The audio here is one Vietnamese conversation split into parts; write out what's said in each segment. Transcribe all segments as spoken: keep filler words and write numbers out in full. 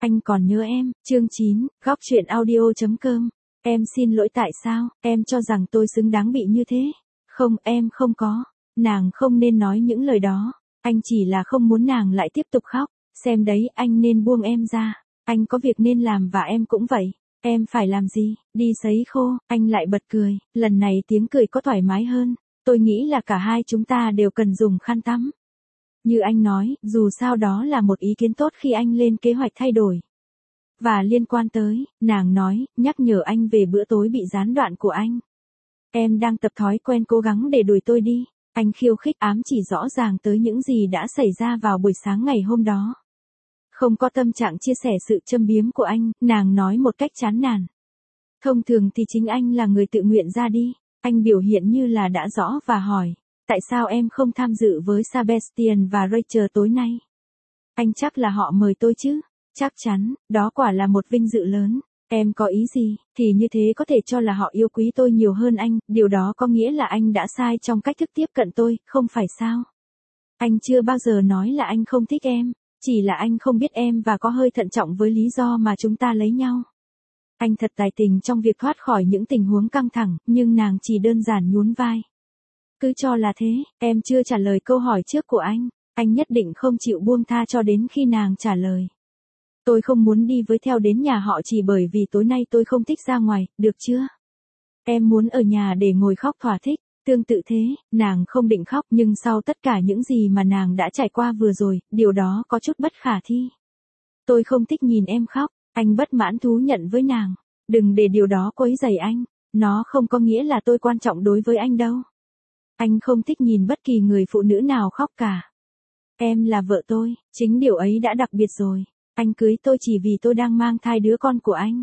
Anh còn nhớ em, chương chín, góc chuyện audio chấm com. Em xin lỗi tại sao, em cho rằng tôi xứng đáng bị như thế. Không, em không có. Nàng không nên nói những lời đó. Anh chỉ là không muốn nàng lại tiếp tục khóc. Xem đấy, anh nên buông em ra. Anh có việc nên làm và em cũng vậy. Em phải làm gì? Đi sấy khô. Anh lại bật cười. Lần này tiếng cười có thoải mái hơn. Tôi nghĩ là cả hai chúng ta đều cần dùng khăn tắm. Như anh nói, dù sao đó là một ý kiến tốt khi anh lên kế hoạch thay đổi. Và liên quan tới, nàng nói, nhắc nhở anh về bữa tối bị gián đoạn của anh. Em đang tập thói quen cố gắng để đuổi tôi đi. Anh khiêu khích ám chỉ rõ ràng tới những gì đã xảy ra vào buổi sáng ngày hôm đó. Không có tâm trạng chia sẻ sự châm biếm của anh, nàng nói một cách chán nản. Thông thường thì chính anh là người tự nguyện ra đi. Anh biểu hiện như là đã rõ và hỏi. Tại sao em không tham dự với Sebastian và Rachel tối nay? Anh chắc là họ mời tôi chứ? Chắc chắn, đó quả là một vinh dự lớn. Em có ý gì, thì như thế có thể cho là họ yêu quý tôi nhiều hơn anh, điều đó có nghĩa là anh đã sai trong cách thức tiếp cận tôi, không phải sao? Anh chưa bao giờ nói là anh không thích em, chỉ là anh không biết em và có hơi thận trọng với lý do mà chúng ta lấy nhau. Anh thật tài tình trong việc thoát khỏi những tình huống căng thẳng, nhưng nàng chỉ đơn giản nhún vai. Cứ cho là thế, em chưa trả lời câu hỏi trước của anh, anh nhất định không chịu buông tha cho đến khi nàng trả lời. Tôi không muốn đi với theo đến nhà họ chỉ bởi vì tối nay tôi không thích ra ngoài, được chưa? Em muốn ở nhà để ngồi khóc thỏa thích, tương tự thế, nàng không định khóc nhưng sau tất cả những gì mà nàng đã trải qua vừa rồi, điều đó có chút bất khả thi. Tôi không thích nhìn em khóc, anh bất mãn thú nhận với nàng, đừng để điều đó quấy rầy anh, nó không có nghĩa là tôi quan trọng đối với anh đâu. Anh không thích nhìn bất kỳ người phụ nữ nào khóc cả. Em là vợ tôi, chính điều ấy đã đặc biệt rồi. Anh cưới tôi chỉ vì tôi đang mang thai đứa con của anh.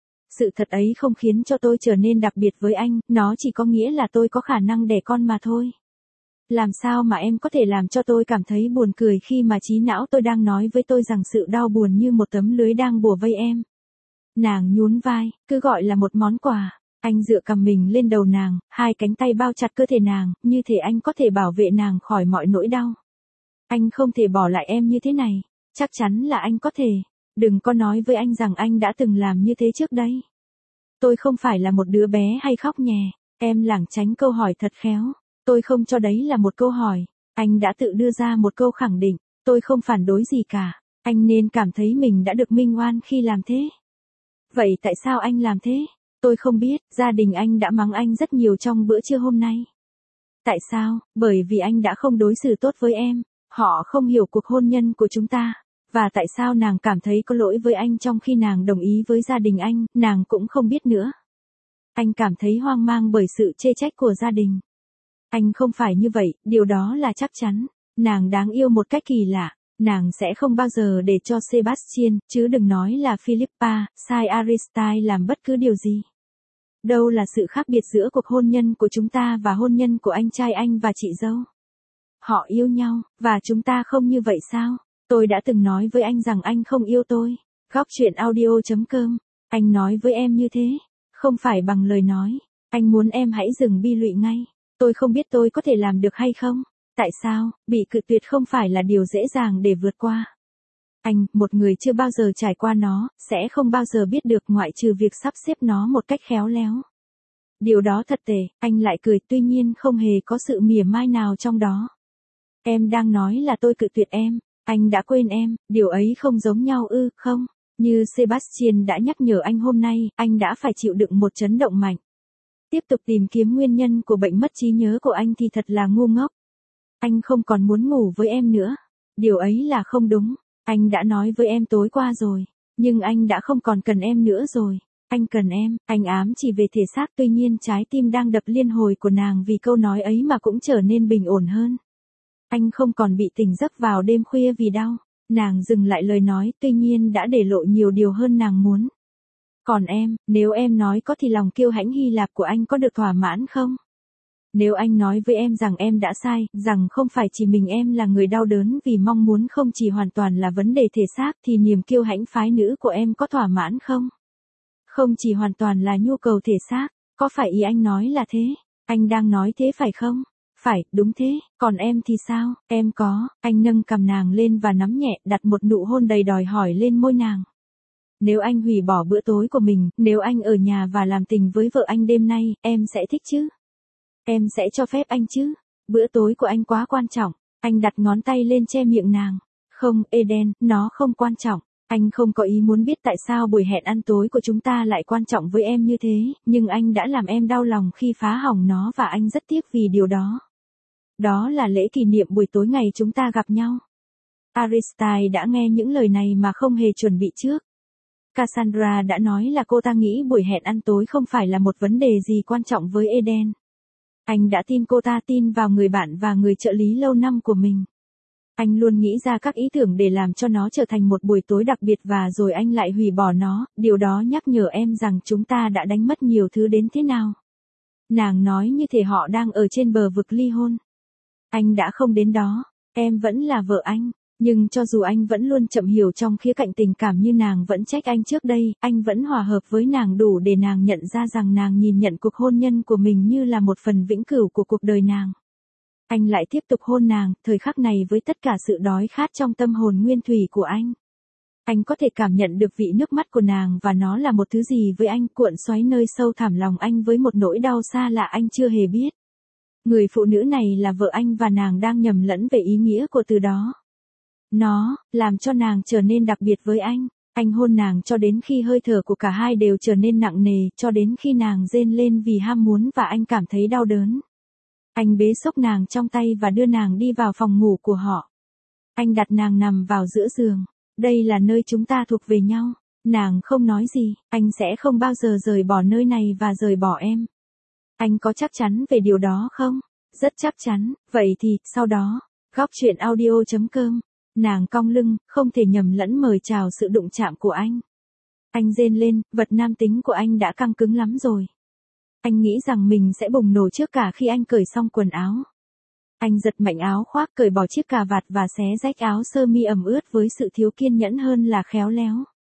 Sự thật ấy không khiến cho tôi trở nên đặc biệt với anh, nó chỉ có nghĩa là tôi có khả năng đẻ con mà thôi. Làm sao mà em có thể làm cho tôi cảm thấy buồn cười khi mà trí não tôi đang nói với tôi rằng sự đau buồn như một tấm lưới đang bủa vây em. Nàng nhún vai, cứ gọi là một món quà. Anh dựa cằm mình lên đầu nàng, hai cánh tay bao chặt cơ thể nàng, như thể anh có thể bảo vệ nàng khỏi mọi nỗi đau. Anh không thể bỏ lại em như thế này. Chắc chắn là anh có thể. Đừng có nói với anh rằng anh đã từng làm như thế trước đây. Tôi không phải là một đứa bé hay khóc nhè. Em lảng tránh câu hỏi thật khéo. Tôi không cho đấy là một câu hỏi. Anh đã tự đưa ra một câu khẳng định. Tôi không phản đối gì cả. Anh nên cảm thấy mình đã được minh oan khi làm thế. Vậy tại sao anh làm thế? Tôi không biết, gia đình anh đã mắng anh rất nhiều trong bữa trưa hôm nay. Tại sao? Bởi vì anh đã không đối xử tốt với em. Họ không hiểu cuộc hôn nhân của chúng ta. Và tại sao nàng cảm thấy có lỗi với anh trong khi nàng đồng ý với gia đình anh, nàng cũng không biết nữa. Anh cảm thấy hoang mang bởi sự chê trách của gia đình. Anh không phải như vậy, điều đó là chắc chắn. Nàng đáng yêu một cách kỳ lạ. Nàng sẽ không bao giờ để cho Sebastian, chứ đừng nói là Philippa, sai Aristide làm bất cứ điều gì. Đâu là sự khác biệt giữa cuộc hôn nhân của chúng ta và hôn nhân của anh trai anh và chị dâu. Họ yêu nhau, và chúng ta không như vậy sao? Tôi đã từng nói với anh rằng anh không yêu tôi. Góc chuyện audio chấm com. Anh nói với em như thế. Không phải bằng lời nói. Anh muốn em hãy dừng bi lụy ngay. Tôi không biết tôi có thể làm được hay không. Tại sao, bị cự tuyệt không phải là điều dễ dàng để vượt qua. Anh, một người chưa bao giờ trải qua nó, sẽ không bao giờ biết được ngoại trừ việc sắp xếp nó một cách khéo léo. Điều đó thật tệ, anh lại cười tuy nhiên không hề có sự mỉa mai nào trong đó. Em đang nói là tôi cự tuyệt em. Anh đã quên em, điều ấy không giống nhau ư, không? Như Sebastian đã nhắc nhở anh hôm nay, anh đã phải chịu đựng một chấn động mạnh. Tiếp tục tìm kiếm nguyên nhân của bệnh mất trí nhớ của anh thì thật là ngu ngốc. Anh không còn muốn ngủ với em nữa. Điều ấy là không đúng. Anh đã nói với em tối qua rồi. Nhưng anh đã không còn cần em nữa rồi. Anh cần em, anh ám chỉ về thể xác tuy nhiên trái tim đang đập liên hồi của nàng vì câu nói ấy mà cũng trở nên bình ổn hơn. Anh không còn bị tỉnh giấc vào đêm khuya vì đau. Nàng dừng lại lời nói tuy nhiên đã để lộ nhiều điều hơn nàng muốn. Còn em, nếu em nói có thì lòng kiêu hãnh Hy Lạp của anh có được thỏa mãn không? Nếu anh nói với em rằng em đã sai, rằng không phải chỉ mình em là người đau đớn vì mong muốn không chỉ hoàn toàn là vấn đề thể xác thì niềm kiêu hãnh phái nữ của em có thỏa mãn không? Không chỉ hoàn toàn là nhu cầu thể xác, có phải ý anh nói là thế? Anh đang nói thế phải không? Phải, đúng thế, còn em thì sao? Em có, anh nâng cằm nàng lên và nắm nhẹ đặt một nụ hôn đầy đòi hỏi lên môi nàng. Nếu anh hủy bỏ bữa tối của mình, nếu anh ở nhà và làm tình với vợ anh đêm nay, em sẽ thích chứ? Em sẽ cho phép anh chứ? Bữa tối của anh quá quan trọng. Anh đặt ngón tay lên che miệng nàng. Không, Eden, nó không quan trọng. Anh không có ý muốn biết tại sao buổi hẹn ăn tối của chúng ta lại quan trọng với em như thế, nhưng anh đã làm em đau lòng khi phá hỏng nó và anh rất tiếc vì điều đó. Đó là lễ kỷ niệm buổi tối ngày chúng ta gặp nhau. Aristide đã nghe những lời này mà không hề chuẩn bị trước. Cassandra đã nói là cô ta nghĩ buổi hẹn ăn tối không phải là một vấn đề gì quan trọng với Eden. Anh đã tin cô ta tin vào người bạn và người trợ lý lâu năm của mình. Anh luôn nghĩ ra các ý tưởng để làm cho nó trở thành một buổi tối đặc biệt và rồi anh lại hủy bỏ nó, điều đó nhắc nhở em rằng chúng ta đã đánh mất nhiều thứ đến thế nào. Nàng nói như thể họ đang ở trên bờ vực ly hôn. Anh đã không đến đó, em vẫn là vợ anh, nhưng cho dù anh vẫn luôn chậm hiểu trong khía cạnh tình cảm như nàng vẫn trách anh trước đây, anh vẫn hòa hợp với nàng đủ để nàng nhận ra rằng nàng nhìn nhận cuộc hôn nhân của mình như là một phần vĩnh cửu của cuộc đời nàng. Anh lại tiếp tục hôn nàng, thời khắc này với tất cả sự đói khát trong tâm hồn nguyên thủy của anh. Anh có thể cảm nhận được vị nước mắt của nàng và nó là một thứ gì với anh cuộn xoáy nơi sâu thẳm lòng anh với một nỗi đau xa lạ anh chưa hề biết. Người phụ nữ này là vợ anh và nàng đang nhầm lẫn về ý nghĩa của từ đó. Nó, làm cho nàng trở nên đặc biệt với anh. Anh hôn nàng cho đến khi hơi thở của cả hai đều trở nên nặng nề, cho đến khi nàng rên lên vì ham muốn và anh cảm thấy đau đớn. Anh bế xốc nàng trong tay và đưa nàng đi vào phòng ngủ của họ. Anh đặt nàng nằm vào giữa giường. Đây là nơi chúng ta thuộc về nhau. Nàng không nói gì, anh sẽ không bao giờ rời bỏ nơi này và rời bỏ em. Anh có chắc chắn về điều đó không? Rất chắc chắn, vậy thì, sau đó, góc chuyện audio chấm com. Nàng cong lưng, không thể nhầm lẫn mời chào sự đụng chạm của anh. Anh rên lên, vật nam tính của anh đã căng cứng lắm rồi. Anh nghĩ rằng mình sẽ bùng nổ trước cả khi anh cởi xong quần áo. Anh giật mạnh áo khoác cởi bỏ chiếc cà vạt và xé rách áo sơ mi ẩm ướt với sự thiếu kiên nhẫn hơn là khéo léo.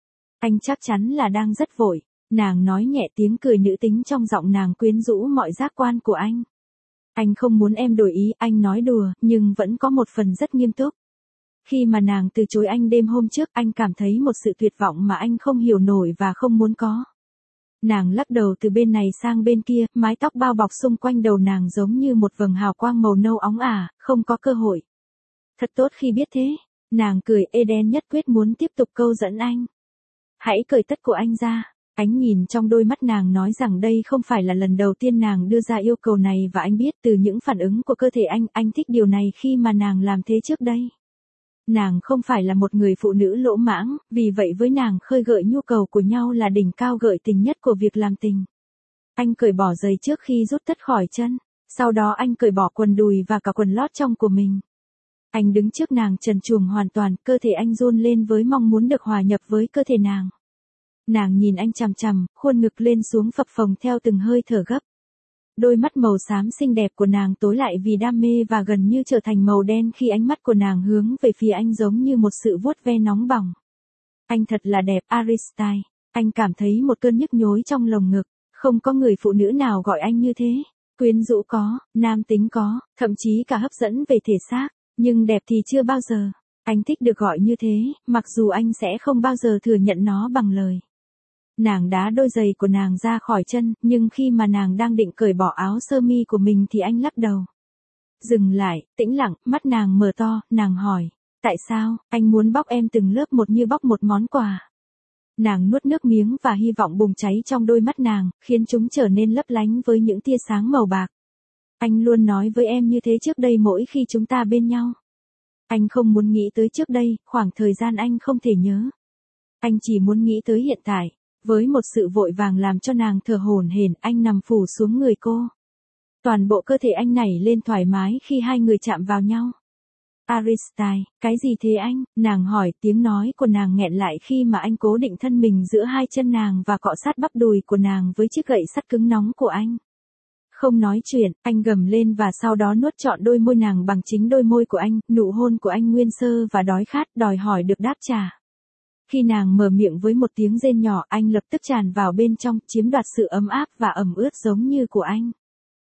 Anh chắc chắn là đang rất vội. Nàng nói nhẹ tiếng cười nữ tính trong giọng nàng quyến rũ mọi giác quan của anh. Anh không muốn em đổi ý, anh nói đùa, nhưng vẫn có một phần rất nghiêm túc. Khi mà nàng từ chối anh đêm hôm trước, anh cảm thấy một sự tuyệt vọng mà anh không hiểu nổi và không muốn có. Nàng lắc đầu từ bên này sang bên kia, mái tóc bao bọc xung quanh đầu nàng giống như một vầng hào quang màu nâu óng ả, không có cơ hội. Thật tốt khi biết thế. Nàng cười, Eden nhất quyết muốn tiếp tục câu dẫn anh. Hãy cởi tất của anh ra. Ánh nhìn trong đôi mắt nàng nói rằng đây không phải là lần đầu tiên nàng đưa ra yêu cầu này và anh biết từ những phản ứng của cơ thể anh, anh thích điều này khi mà nàng làm thế trước đây. Nàng không phải là một người phụ nữ lỗ mãng, vì vậy với nàng khơi gợi nhu cầu của nhau là đỉnh cao gợi tình nhất của việc làm tình. Anh cởi bỏ giày trước khi rút tất khỏi chân, sau đó anh cởi bỏ quần đùi và cả quần lót trong của mình. Anh đứng trước nàng trần truồng hoàn toàn, cơ thể anh run lên với mong muốn được hòa nhập với cơ thể nàng. Nàng nhìn anh chằm chằm, khuôn ngực lên xuống phập phồng theo từng hơi thở gấp. Đôi mắt màu xám xinh đẹp của nàng tối lại vì đam mê và gần như trở thành màu đen khi ánh mắt của nàng hướng về phía anh giống như một sự vuốt ve nóng bỏng. Anh thật là đẹp, Aristide. Anh cảm thấy một cơn nhức nhối trong lồng ngực. Không có người phụ nữ nào gọi anh như thế. Quyến rũ có, nam tính có, thậm chí cả hấp dẫn về thể xác. Nhưng đẹp thì chưa bao giờ. Anh thích được gọi như thế, mặc dù anh sẽ không bao giờ thừa nhận nó bằng lời. Nàng đá đôi giày của nàng ra khỏi chân, nhưng khi mà nàng đang định cởi bỏ áo sơ mi của mình thì anh lắc đầu. Dừng lại, tĩnh lặng, mắt nàng mở to, nàng hỏi. Tại sao, anh muốn bóc em từng lớp một như bóc một món quà? Nàng nuốt nước miếng và hy vọng bùng cháy trong đôi mắt nàng, khiến chúng trở nên lấp lánh với những tia sáng màu bạc. Anh luôn nói với em như thế trước đây mỗi khi chúng ta bên nhau. Anh không muốn nghĩ tới trước đây, khoảng thời gian anh không thể nhớ. Anh chỉ muốn nghĩ tới hiện tại. Với một sự vội vàng làm cho nàng thở hổn hển, anh nằm phủ xuống người cô. Toàn bộ cơ thể anh nảy lên thoải mái khi hai người chạm vào nhau. Aristide, cái gì thế anh? Nàng hỏi, tiếng nói của nàng nghẹn lại khi mà anh cố định thân mình giữa hai chân nàng và cọ sát bắp đùi của nàng với chiếc gậy sắt cứng nóng của anh. Không nói chuyện, anh gầm lên và sau đó nuốt trọn đôi môi nàng bằng chính đôi môi của anh, nụ hôn của anh nguyên sơ và đói khát, đòi hỏi được đáp trả. Khi nàng mở miệng với một tiếng rên nhỏ, anh lập tức tràn vào bên trong, chiếm đoạt sự ấm áp và ẩm ướt giống như của anh.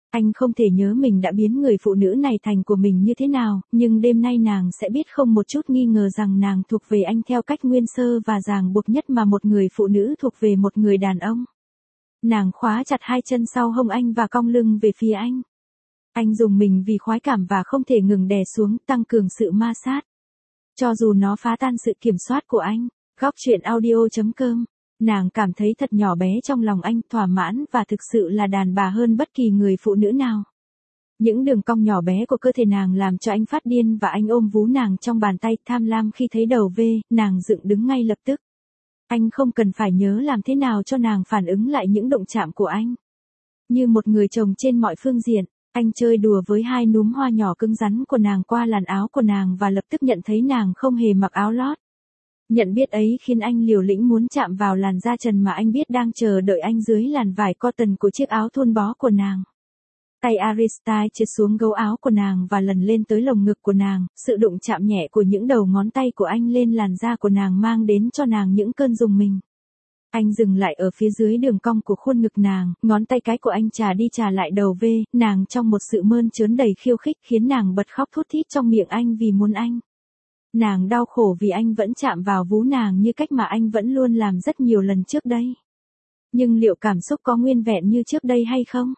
Anh không thể nhớ mình đã biến người phụ nữ này thành của mình như thế nào, nhưng đêm nay nàng sẽ biết không một chút nghi ngờ rằng nàng thuộc về anh theo cách nguyên sơ và ràng buộc nhất mà một người phụ nữ thuộc về một người đàn ông. Nàng khóa chặt hai chân sau hông anh và cong lưng về phía anh. Anh dùng mình vì khoái cảm và không thể ngừng đè xuống, tăng cường sự ma sát. Cho dù nó phá tan sự kiểm soát của anh. Góc truyện audio chấm com. Nàng cảm thấy thật nhỏ bé trong lòng anh, thỏa mãn và thực sự là đàn bà hơn bất kỳ người phụ nữ nào. Những đường cong nhỏ bé của cơ thể nàng làm cho anh phát điên và anh ôm vú nàng trong bàn tay, tham lam khi thấy đầu V, nàng dựng đứng ngay lập tức. Anh không cần phải nhớ làm thế nào cho nàng phản ứng lại những động chạm của anh. Như một người chồng trên mọi phương diện, anh chơi đùa với hai núm hoa nhỏ cứng rắn của nàng qua làn áo của nàng và lập tức nhận thấy nàng không hề mặc áo lót. Nhận biết ấy khiến anh liều lĩnh muốn chạm vào làn da trần mà anh biết đang chờ đợi anh dưới làn vải cotton của chiếc áo thun bó của nàng. Tay Aristide trượt xuống gấu áo của nàng và lần lên tới lồng ngực của nàng, sự đụng chạm nhẹ của những đầu ngón tay của anh lên làn da của nàng mang đến cho nàng những cơn rùng mình. Anh dừng lại ở phía dưới đường cong của khuôn ngực nàng, ngón tay cái của anh chà đi chà lại đầu V, nàng trong một sự mơn trớn đầy khiêu khích khiến nàng bật khóc thút thít trong miệng anh vì muốn anh. Nàng đau khổ vì anh vẫn chạm vào vú nàng như cách mà anh vẫn luôn làm rất nhiều lần trước đây. Nhưng liệu cảm xúc có nguyên vẹn như trước đây hay không?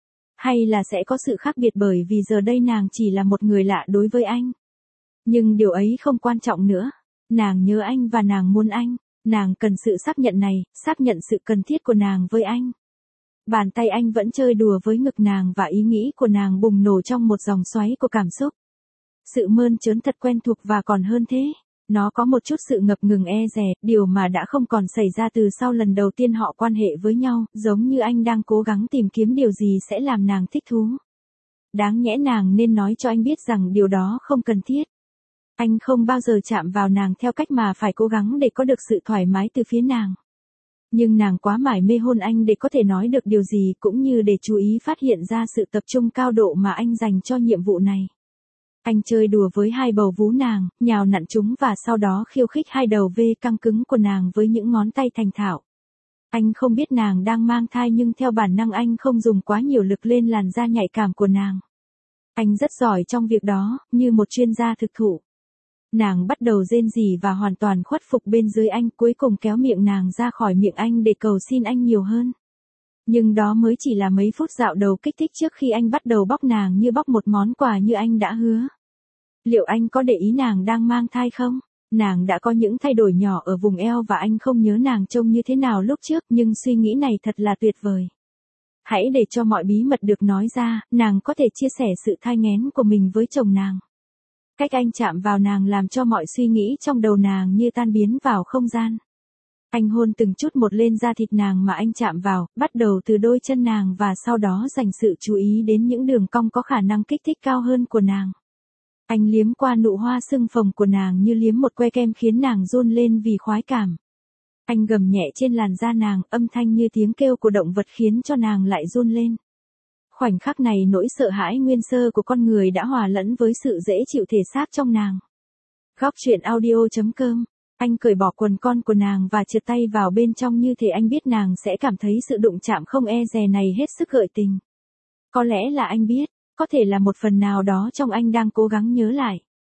Hay là sẽ có sự khác biệt bởi vì giờ đây nàng chỉ là một người lạ đối với anh? Nhưng điều ấy không quan trọng nữa. Nàng nhớ anh và nàng muốn anh. Nàng cần sự xác nhận này, xác nhận sự cần thiết của nàng với anh. Bàn tay anh vẫn chơi đùa với ngực nàng và ý nghĩ của nàng bùng nổ trong một dòng xoáy của cảm xúc. Sự mơn trớn thật quen thuộc và còn hơn thế. Nó có một chút sự ngập ngừng e dè, điều mà đã không còn xảy ra từ sau lần đầu tiên họ quan hệ với nhau, giống như anh đang cố gắng tìm kiếm điều gì sẽ làm nàng thích thú. Đáng nhẽ nàng nên nói cho anh biết rằng điều đó không cần thiết. Anh không bao giờ chạm vào nàng theo cách mà phải cố gắng để có được sự thoải mái từ phía nàng. Nhưng nàng quá mải mê hôn anh để có thể nói được điều gì cũng như để chú ý phát hiện ra sự tập trung cao độ mà anh dành cho nhiệm vụ này. Anh chơi đùa với hai bầu vú nàng, nhào nặn chúng và sau đó khiêu khích hai đầu V căng cứng của nàng với những ngón tay thành thạo. Anh không biết nàng đang mang thai nhưng theo bản năng anh không dùng quá nhiều lực lên làn da nhạy cảm của nàng. Anh rất giỏi trong việc đó, như một chuyên gia thực thụ. Nàng bắt đầu rên rỉ và hoàn toàn khuất phục bên dưới anh, cuối cùng kéo miệng nàng ra khỏi miệng anh để cầu xin anh nhiều hơn. Nhưng đó mới chỉ là mấy phút dạo đầu kích thích trước khi anh bắt đầu bóc nàng như bóc một món quà như anh đã hứa. Liệu anh có để ý nàng đang mang thai không? Nàng đã có những thay đổi nhỏ ở vùng eo và anh không nhớ nàng trông như thế nào lúc trước, nhưng suy nghĩ này thật là tuyệt vời. Hãy để cho mọi bí mật được nói ra, nàng có thể chia sẻ sự thai nghén của mình với chồng nàng. Cách anh chạm vào nàng làm cho mọi suy nghĩ trong đầu nàng như tan biến vào không gian. Anh hôn từng chút một lên da thịt nàng mà anh chạm vào, bắt đầu từ đôi chân nàng và sau đó dành sự chú ý đến những đường cong có khả năng kích thích cao hơn của nàng. Anh liếm qua nụ hoa sưng phồng của nàng như liếm một que kem khiến nàng run lên vì khoái cảm. Anh gầm nhẹ trên làn da nàng, âm thanh như tiếng kêu của động vật khiến cho nàng lại run lên. Khoảnh khắc này nỗi sợ hãi nguyên sơ của con người đã hòa lẫn với sự dễ chịu thể xác trong nàng. Góc truyện audio chấm com. Anh cởi bỏ quần con của nàng và trượt tay vào bên trong như thể anh biết nàng sẽ cảm thấy sự đụng chạm không e dè này hết sức gợi tình. Có lẽ là anh biết, có thể là một phần nào đó trong anh đang cố gắng nhớ lại.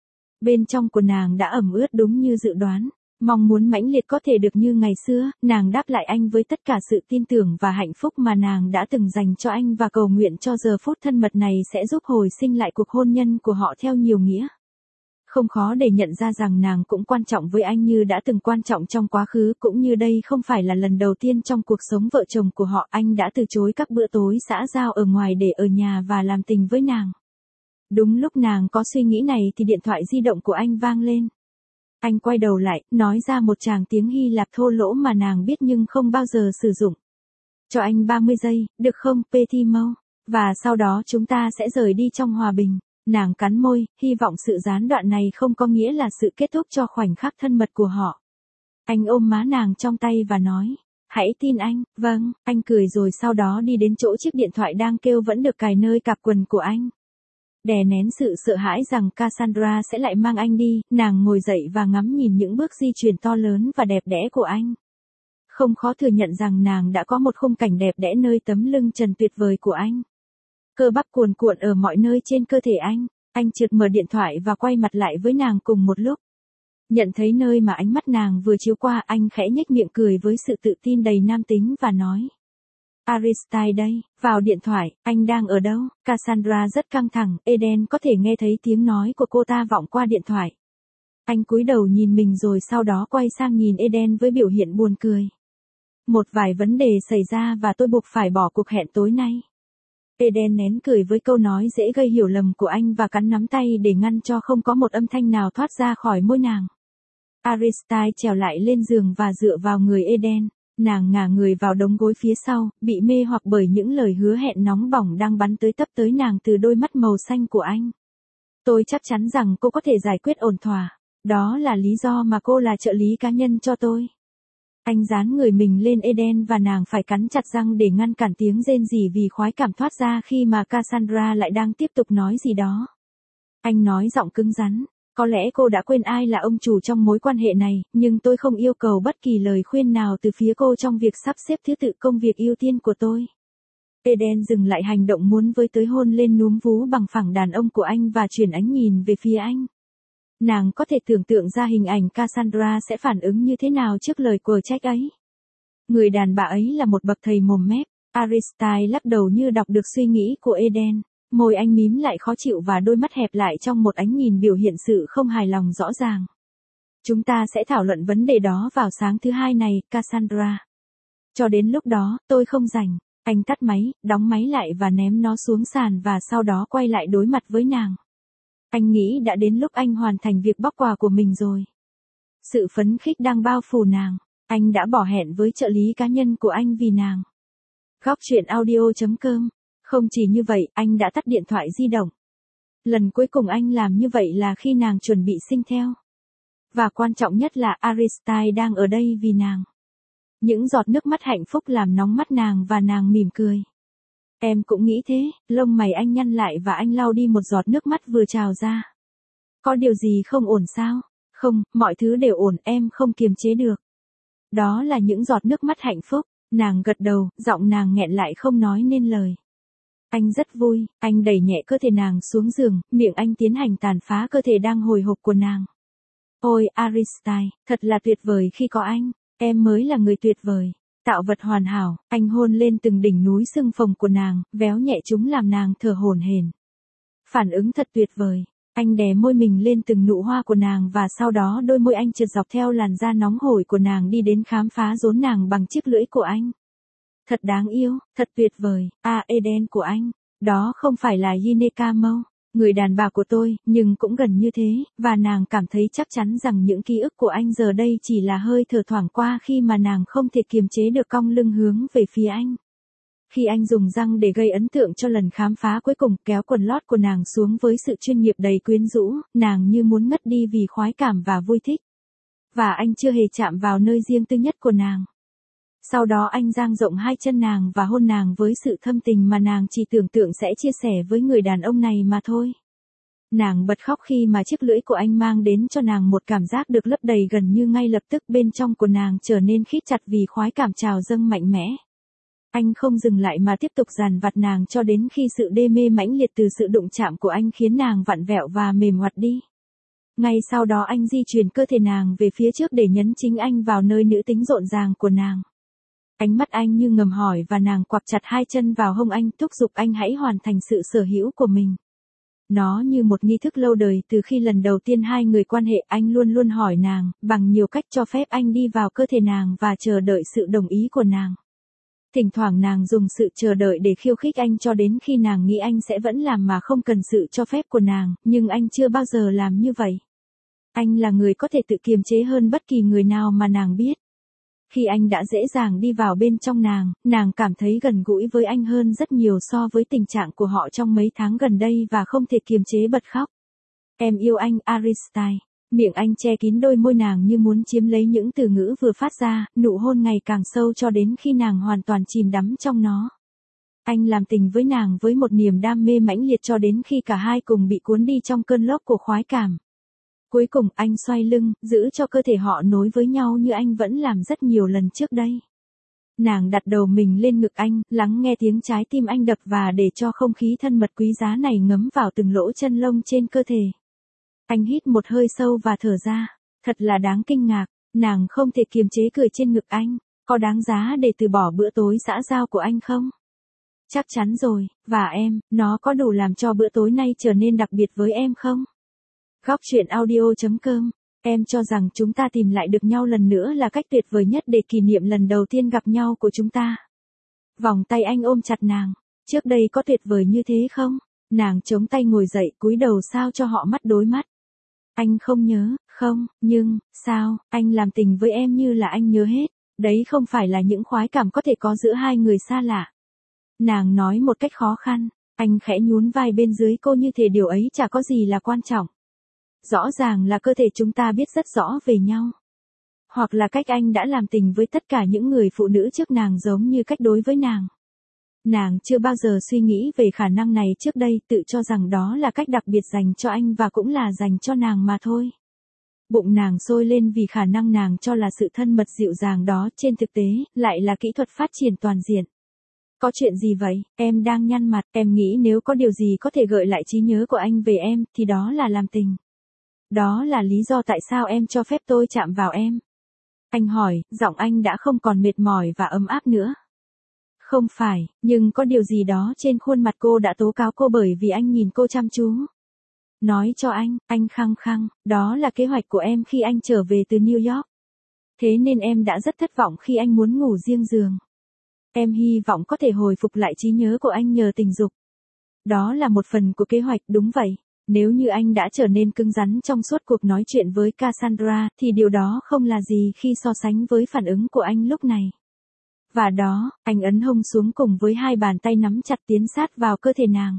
Bên trong của nàng đã ẩm ướt đúng như dự đoán. Mong muốn mãnh liệt có thể được như ngày xưa, nàng đáp lại anh với tất cả sự tin tưởng và hạnh phúc mà nàng đã từng dành cho anh và cầu nguyện cho giờ phút thân mật này sẽ giúp hồi sinh lại cuộc hôn nhân của họ theo nhiều nghĩa. Không khó để nhận ra rằng nàng cũng quan trọng với anh như đã từng quan trọng trong quá khứ, cũng như đây không phải là lần đầu tiên trong cuộc sống vợ chồng của họ anh đã từ chối các bữa tối xã giao ở ngoài để ở nhà và làm tình với nàng. Đúng lúc nàng có suy nghĩ này thì điện thoại di động của anh vang lên. Anh quay đầu lại, nói ra một tràng tiếng Hy Lạp thô lỗ mà nàng biết nhưng không bao giờ sử dụng. Cho anh ba mươi giây, được không, Petimo? Và sau đó chúng ta sẽ rời đi trong hòa bình. Nàng cắn môi, hy vọng sự gián đoạn này không có nghĩa là sự kết thúc cho khoảnh khắc thân mật của họ. Anh ôm má nàng trong tay và nói, hãy tin anh, vâng, anh cười rồi sau đó đi đến chỗ chiếc điện thoại đang kêu vẫn được cài nơi cạp quần của anh. Đè nén sự sợ hãi rằng Cassandra sẽ lại mang anh đi, nàng ngồi dậy và ngắm nhìn những bước di chuyển to lớn và đẹp đẽ của anh. Không khó thừa nhận rằng nàng đã có một khung cảnh đẹp đẽ nơi tấm lưng trần tuyệt vời của anh. Cơ bắp cuồn cuộn ở mọi nơi trên cơ thể anh. Anh chợt mở điện thoại và quay mặt lại với nàng cùng một lúc. Nhận thấy nơi mà ánh mắt nàng vừa chiếu qua, anh khẽ nhếch miệng cười với sự tự tin đầy nam tính và nói. Aristide đây, vào điện thoại, anh đang ở đâu? Cassandra rất căng thẳng, Eden có thể nghe thấy tiếng nói của cô ta vọng qua điện thoại. Anh cúi đầu nhìn mình rồi sau đó quay sang nhìn Eden với biểu hiện buồn cười. Một vài vấn đề xảy ra và tôi buộc phải bỏ cuộc hẹn tối nay. Eden nén cười với câu nói dễ gây hiểu lầm của anh và cắn nắm tay để ngăn cho không có một âm thanh nào thoát ra khỏi môi nàng. Aristide trèo lại lên giường và dựa vào người Eden. Nàng ngả người vào đống gối phía sau, bị mê hoặc bởi những lời hứa hẹn nóng bỏng đang bắn tới tấp tới nàng từ đôi mắt màu xanh của anh. Tôi chắc chắn rằng cô có thể giải quyết ổn thỏa. Đó là lý do mà cô là trợ lý cá nhân cho tôi. Anh dán người mình lên Eden và nàng phải cắn chặt răng để ngăn cản tiếng rên rỉ vì khoái cảm thoát ra khi mà Cassandra lại đang tiếp tục nói gì đó. Anh nói giọng cứng rắn. Có lẽ cô đã quên ai là ông chủ trong mối quan hệ này, nhưng tôi không yêu cầu bất kỳ lời khuyên nào từ phía cô trong việc sắp xếp thứ tự công việc ưu tiên của tôi. Eden dừng lại hành động muốn với tới hôn lên núm vú bằng phẳng đàn ông của anh và chuyển ánh nhìn về phía anh. Nàng có thể tưởng tượng ra hình ảnh Cassandra sẽ phản ứng như thế nào trước lời quở trách ấy. Người đàn bà ấy là một bậc thầy mồm mép. Aristide lắc đầu như đọc được suy nghĩ của Eden. Môi anh mím lại khó chịu và đôi mắt hẹp lại trong một ánh nhìn biểu hiện sự không hài lòng rõ ràng. Chúng ta sẽ thảo luận vấn đề đó vào sáng thứ hai này, Cassandra. Cho đến lúc đó, tôi không rảnh. Anh tắt máy, đóng máy lại và ném nó xuống sàn và sau đó quay lại đối mặt với nàng. Anh nghĩ đã đến lúc anh hoàn thành việc bóc quà của mình rồi. Sự phấn khích đang bao phủ nàng. Anh đã bỏ hẹn với trợ lý cá nhân của anh vì nàng. Góc truyện audio chấm com. Không chỉ như vậy, anh đã tắt điện thoại di động. Lần cuối cùng anh làm như vậy là khi nàng chuẩn bị sinh theo. Và quan trọng nhất là Aristide đang ở đây vì nàng. Những giọt nước mắt hạnh phúc làm nóng mắt nàng và nàng mỉm cười. Em cũng nghĩ thế, lông mày anh nhăn lại và anh lau đi một giọt nước mắt vừa trào ra. Có điều gì không ổn sao? Không, mọi thứ đều ổn, em không kiềm chế được. Đó là những giọt nước mắt hạnh phúc. Nàng gật đầu, giọng nàng nghẹn lại không nói nên lời. Anh rất vui, anh đẩy nhẹ cơ thể nàng xuống giường, miệng anh tiến hành tàn phá cơ thể đang hồi hộp của nàng. Ôi Aristide, thật là tuyệt vời khi có anh, em mới là người tuyệt vời. Tạo vật hoàn hảo, anh hôn lên từng đỉnh núi sưng phồng của nàng, véo nhẹ chúng làm nàng thở hổn hển. Phản ứng thật tuyệt vời, anh đè môi mình lên từng nụ hoa của nàng và sau đó đôi môi anh trượt dọc theo làn da nóng hổi của nàng đi đến khám phá rốn nàng bằng chiếc lưỡi của anh. Thật đáng yêu, thật tuyệt vời, à Eden của anh, đó không phải là Gineka Mâu, người đàn bà của tôi, nhưng cũng gần như thế, và nàng cảm thấy chắc chắn rằng những ký ức của anh giờ đây chỉ là hơi thở thoảng qua khi mà nàng không thể kiềm chế được cong lưng hướng về phía anh. Khi anh dùng răng để gây ấn tượng cho lần khám phá cuối cùng, kéo quần lót của nàng xuống với sự chuyên nghiệp đầy quyến rũ, nàng như muốn ngất đi vì khoái cảm và vui thích. Và anh chưa hề chạm vào nơi riêng tư nhất của nàng. Sau đó anh dang rộng hai chân nàng và hôn nàng với sự thâm tình mà nàng chỉ tưởng tượng sẽ chia sẻ với người đàn ông này mà thôi. Nàng bật khóc khi mà chiếc lưỡi của anh mang đến cho nàng một cảm giác được lấp đầy gần như ngay lập tức bên trong của nàng trở nên khít chặt vì khoái cảm trào dâng mạnh mẽ. Anh không dừng lại mà tiếp tục dằn vặt nàng cho đến khi sự đê mê mãnh liệt từ sự đụng chạm của anh khiến nàng vặn vẹo và mềm oặt đi. Ngay sau đó anh di chuyển cơ thể nàng về phía trước để nhấn chính anh vào nơi nữ tính rộn ràng của nàng. Ánh mắt anh như ngầm hỏi và nàng quặp chặt hai chân vào hông anh, thúc giục anh hãy hoàn thành sự sở hữu của mình. Nó như một nghi thức lâu đời từ khi lần đầu tiên hai người quan hệ, anh luôn luôn hỏi nàng, bằng nhiều cách cho phép anh đi vào cơ thể nàng và chờ đợi sự đồng ý của nàng. Thỉnh thoảng nàng dùng sự chờ đợi để khiêu khích anh cho đến khi nàng nghĩ anh sẽ vẫn làm mà không cần sự cho phép của nàng, nhưng anh chưa bao giờ làm như vậy. Anh là người có thể tự kiềm chế hơn bất kỳ người nào mà nàng biết. Khi anh đã dễ dàng đi vào bên trong nàng, nàng cảm thấy gần gũi với anh hơn rất nhiều so với tình trạng của họ trong mấy tháng gần đây và không thể kiềm chế bật khóc. Em yêu anh, Aristide. Miệng anh che kín đôi môi nàng như muốn chiếm lấy những từ ngữ vừa phát ra, nụ hôn ngày càng sâu cho đến khi nàng hoàn toàn chìm đắm trong nó. Anh làm tình với nàng với một niềm đam mê mãnh liệt cho đến khi cả hai cùng bị cuốn đi trong cơn lốc của khoái cảm. Cuối cùng anh xoay lưng, giữ cho cơ thể họ nối với nhau như anh vẫn làm rất nhiều lần trước đây. Nàng đặt đầu mình lên ngực anh, lắng nghe tiếng trái tim anh đập và để cho không khí thân mật quý giá này ngấm vào từng lỗ chân lông trên cơ thể. Anh hít một hơi sâu và thở ra. Thật là đáng kinh ngạc, nàng không thể kiềm chế cười trên ngực anh. Có đáng giá để từ bỏ bữa tối xã giao của anh không? Chắc chắn rồi, và em, nó có đủ làm cho bữa tối nay trở nên đặc biệt với em không? Góc chuyện audio chấm com. Em cho rằng chúng ta tìm lại được nhau lần nữa là cách tuyệt vời nhất để kỷ niệm lần đầu tiên gặp nhau của chúng ta. Vòng tay anh ôm chặt nàng. Trước đây có tuyệt vời như thế không? Nàng chống tay ngồi dậy cúi đầu sao cho họ mắt đối mắt. Anh không nhớ, không, nhưng, sao, anh làm tình với em như là anh nhớ hết. Đấy không phải là những khoái cảm có thể có giữa hai người xa lạ. Nàng nói một cách khó khăn. Anh khẽ nhún vai bên dưới cô như thể điều ấy chả có gì là quan trọng. Rõ ràng là cơ thể chúng ta biết rất rõ về nhau. Hoặc là cách anh đã làm tình với tất cả những người phụ nữ trước nàng giống như cách đối với nàng. Nàng chưa bao giờ suy nghĩ về khả năng này trước đây, tự cho rằng đó là cách đặc biệt dành cho anh và cũng là dành cho nàng mà thôi. Bụng nàng sôi lên vì khả năng nàng cho là sự thân mật dịu dàng đó trên thực tế, lại là kỹ thuật phát triển toàn diện. Có chuyện gì vậy? Em đang nhăn mặt, em nghĩ nếu có điều gì có thể gợi lại trí nhớ của anh về em, thì đó là làm tình. Đó là lý do tại sao em cho phép tôi chạm vào em. Anh hỏi, giọng anh đã không còn mệt mỏi và ấm áp nữa. Không phải, nhưng có điều gì đó trên khuôn mặt cô đã tố cáo cô bởi vì anh nhìn cô chăm chú. Nói cho anh, anh khăng khăng, đó là kế hoạch của em khi anh trở về từ New York. Thế nên em đã rất thất vọng khi anh muốn ngủ riêng giường. Em hy vọng có thể hồi phục lại trí nhớ của anh nhờ tình dục. Đó là một phần của kế hoạch, đúng vậy. Nếu như anh đã trở nên cứng rắn trong suốt cuộc nói chuyện với Cassandra, thì điều đó không là gì khi so sánh với phản ứng của anh lúc này. Và đó, anh ấn hông xuống cùng với hai bàn tay nắm chặt tiến sát vào cơ thể nàng.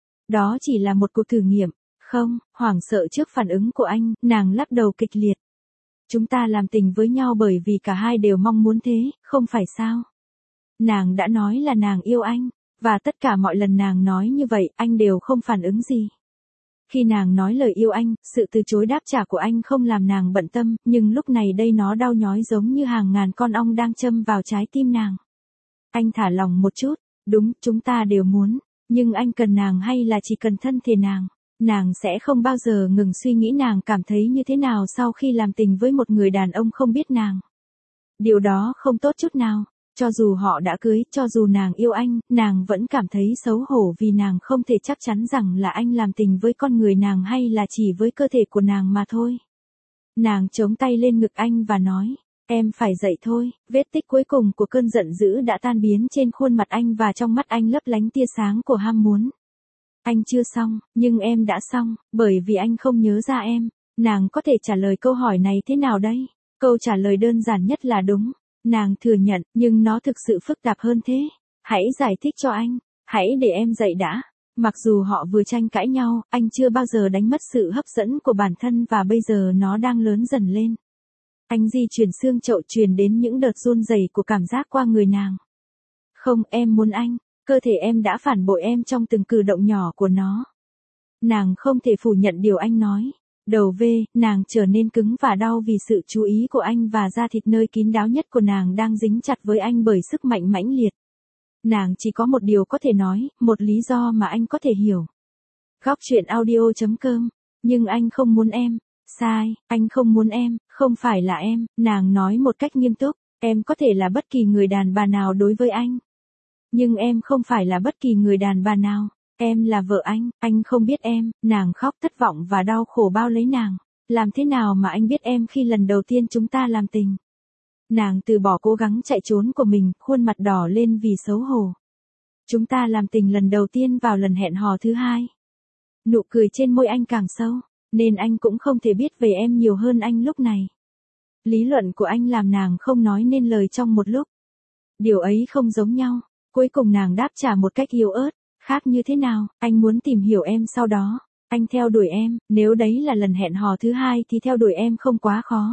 Đó chỉ là một cuộc thử nghiệm. Không, hoảng sợ trước phản ứng của anh, nàng lắc đầu kịch liệt. Chúng ta làm tình với nhau bởi vì cả hai đều mong muốn thế, không phải sao? Nàng đã nói là nàng yêu anh, và tất cả mọi lần nàng nói như vậy, anh đều không phản ứng gì. Khi nàng nói lời yêu anh, sự từ chối đáp trả của anh không làm nàng bận tâm, nhưng lúc này đây nó đau nhói giống như hàng ngàn con ong đang châm vào trái tim nàng. Anh thả lòng một chút, đúng, chúng ta đều muốn, nhưng anh cần nàng hay là chỉ cần thân thể nàng? Nàng sẽ không bao giờ ngừng suy nghĩ nàng cảm thấy như thế nào sau khi làm tình với một người đàn ông không biết nàng. Điều đó không tốt chút nào. Cho dù họ đã cưới, cho dù nàng yêu anh, nàng vẫn cảm thấy xấu hổ vì nàng không thể chắc chắn rằng là anh làm tình với con người nàng hay là chỉ với cơ thể của nàng mà thôi. Nàng chống tay lên ngực anh và nói, em phải dậy thôi. Vết tích cuối cùng của cơn giận dữ đã tan biến trên khuôn mặt anh và trong mắt anh lấp lánh tia sáng của ham muốn. Anh chưa xong, nhưng em đã xong, bởi vì anh không nhớ ra em. Nàng có thể trả lời câu hỏi này thế nào đây? Câu trả lời đơn giản nhất là đúng. Nàng thừa nhận, nhưng nó thực sự phức tạp hơn thế. Hãy giải thích cho anh. Hãy để em dậy đã. Mặc dù họ vừa tranh cãi nhau, anh chưa bao giờ đánh mất sự hấp dẫn của bản thân và bây giờ nó đang lớn dần lên. Anh di chuyển xương chậu truyền đến những đợt run rẩy của cảm giác qua người nàng. Không, em muốn anh. Cơ thể em đã phản bội em trong từng cử động nhỏ của nó. Nàng không thể phủ nhận điều anh nói. Đầu về, nàng trở nên cứng và đau vì sự chú ý của anh và da thịt nơi kín đáo nhất của nàng đang dính chặt với anh bởi sức mạnh mãnh liệt. Nàng chỉ có một điều có thể nói, một lý do mà anh có thể hiểu. Góc chuyện audio chấm com. Nhưng anh không muốn em. Sai, anh không muốn em, không phải là em, nàng nói một cách nghiêm túc. Em có thể là bất kỳ người đàn bà nào đối với anh. Nhưng em không phải là bất kỳ người đàn bà nào. Em là vợ anh, anh không biết em. Nàng khóc thất vọng và đau khổ bao lấy nàng. Làm thế nào mà anh biết em khi lần đầu tiên chúng ta làm tình? Nàng từ bỏ cố gắng chạy trốn của mình, khuôn mặt đỏ lên vì xấu hổ. Chúng ta làm tình lần đầu tiên vào lần hẹn hò thứ hai. Nụ cười trên môi anh càng sâu, nên anh cũng không thể biết về em nhiều hơn anh lúc này. Lý luận của anh làm nàng không nói nên lời trong một lúc. Điều ấy không giống nhau. Cuối cùng nàng đáp trả một cách yếu ớt. Khác như thế nào, anh muốn tìm hiểu em sau đó. Anh theo đuổi em, nếu đấy là lần hẹn hò thứ hai thì theo đuổi em không quá khó.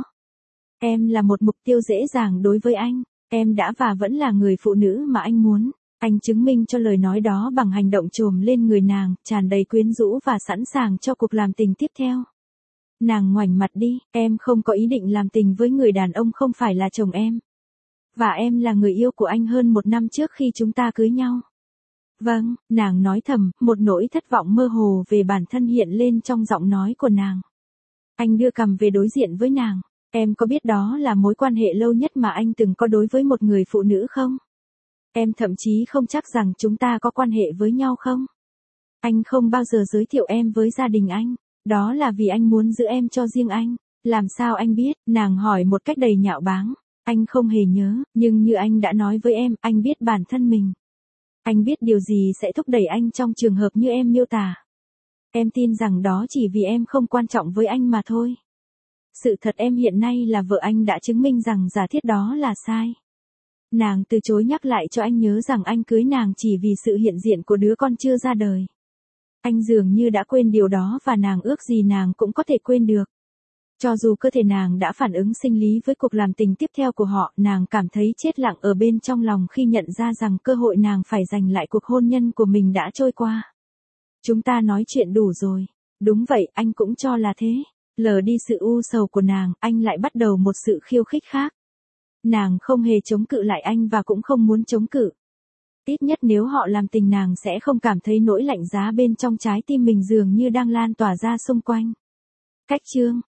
Em là một mục tiêu dễ dàng đối với anh. Em đã và vẫn là người phụ nữ mà anh muốn. Anh chứng minh cho lời nói đó bằng hành động chồm lên người nàng, tràn đầy quyến rũ và sẵn sàng cho cuộc làm tình tiếp theo. Nàng ngoảnh mặt đi, em không có ý định làm tình với người đàn ông không phải là chồng em. Và em là người yêu của anh hơn một năm trước khi chúng ta cưới nhau. Vâng, nàng nói thầm, một nỗi thất vọng mơ hồ về bản thân hiện lên trong giọng nói của nàng. Anh đưa cằm về đối diện với nàng. Em có biết đó là mối quan hệ lâu nhất mà anh từng có đối với một người phụ nữ không? Em thậm chí không chắc rằng chúng ta có quan hệ với nhau không? Anh không bao giờ giới thiệu em với gia đình anh. Đó là vì anh muốn giữ em cho riêng anh. Làm sao anh biết? Nàng hỏi một cách đầy nhạo báng. Anh không hề nhớ, nhưng như anh đã nói với em, anh biết bản thân mình. Anh biết điều gì sẽ thúc đẩy anh trong trường hợp như em miêu tả. Em tin rằng đó chỉ vì em không quan trọng với anh mà thôi. Sự thật em hiện nay là vợ anh đã chứng minh rằng giả thiết đó là sai. Nàng từ chối nhắc lại cho anh nhớ rằng anh cưới nàng chỉ vì sự hiện diện của đứa con chưa ra đời. Anh dường như đã quên điều đó và nàng ước gì nàng cũng có thể quên được. Cho dù cơ thể nàng đã phản ứng sinh lý với cuộc làm tình tiếp theo của họ, nàng cảm thấy chết lặng ở bên trong lòng khi nhận ra rằng cơ hội nàng phải giành lại cuộc hôn nhân của mình đã trôi qua. Chúng ta nói chuyện đủ rồi. Đúng vậy, anh cũng cho là thế. Lờ đi sự u sầu của nàng, anh lại bắt đầu một sự khiêu khích khác. Nàng không hề chống cự lại anh và cũng không muốn chống cự. Ít nhất nếu họ làm tình nàng sẽ không cảm thấy nỗi lạnh giá bên trong trái tim mình dường như đang lan tỏa ra xung quanh. Cách chương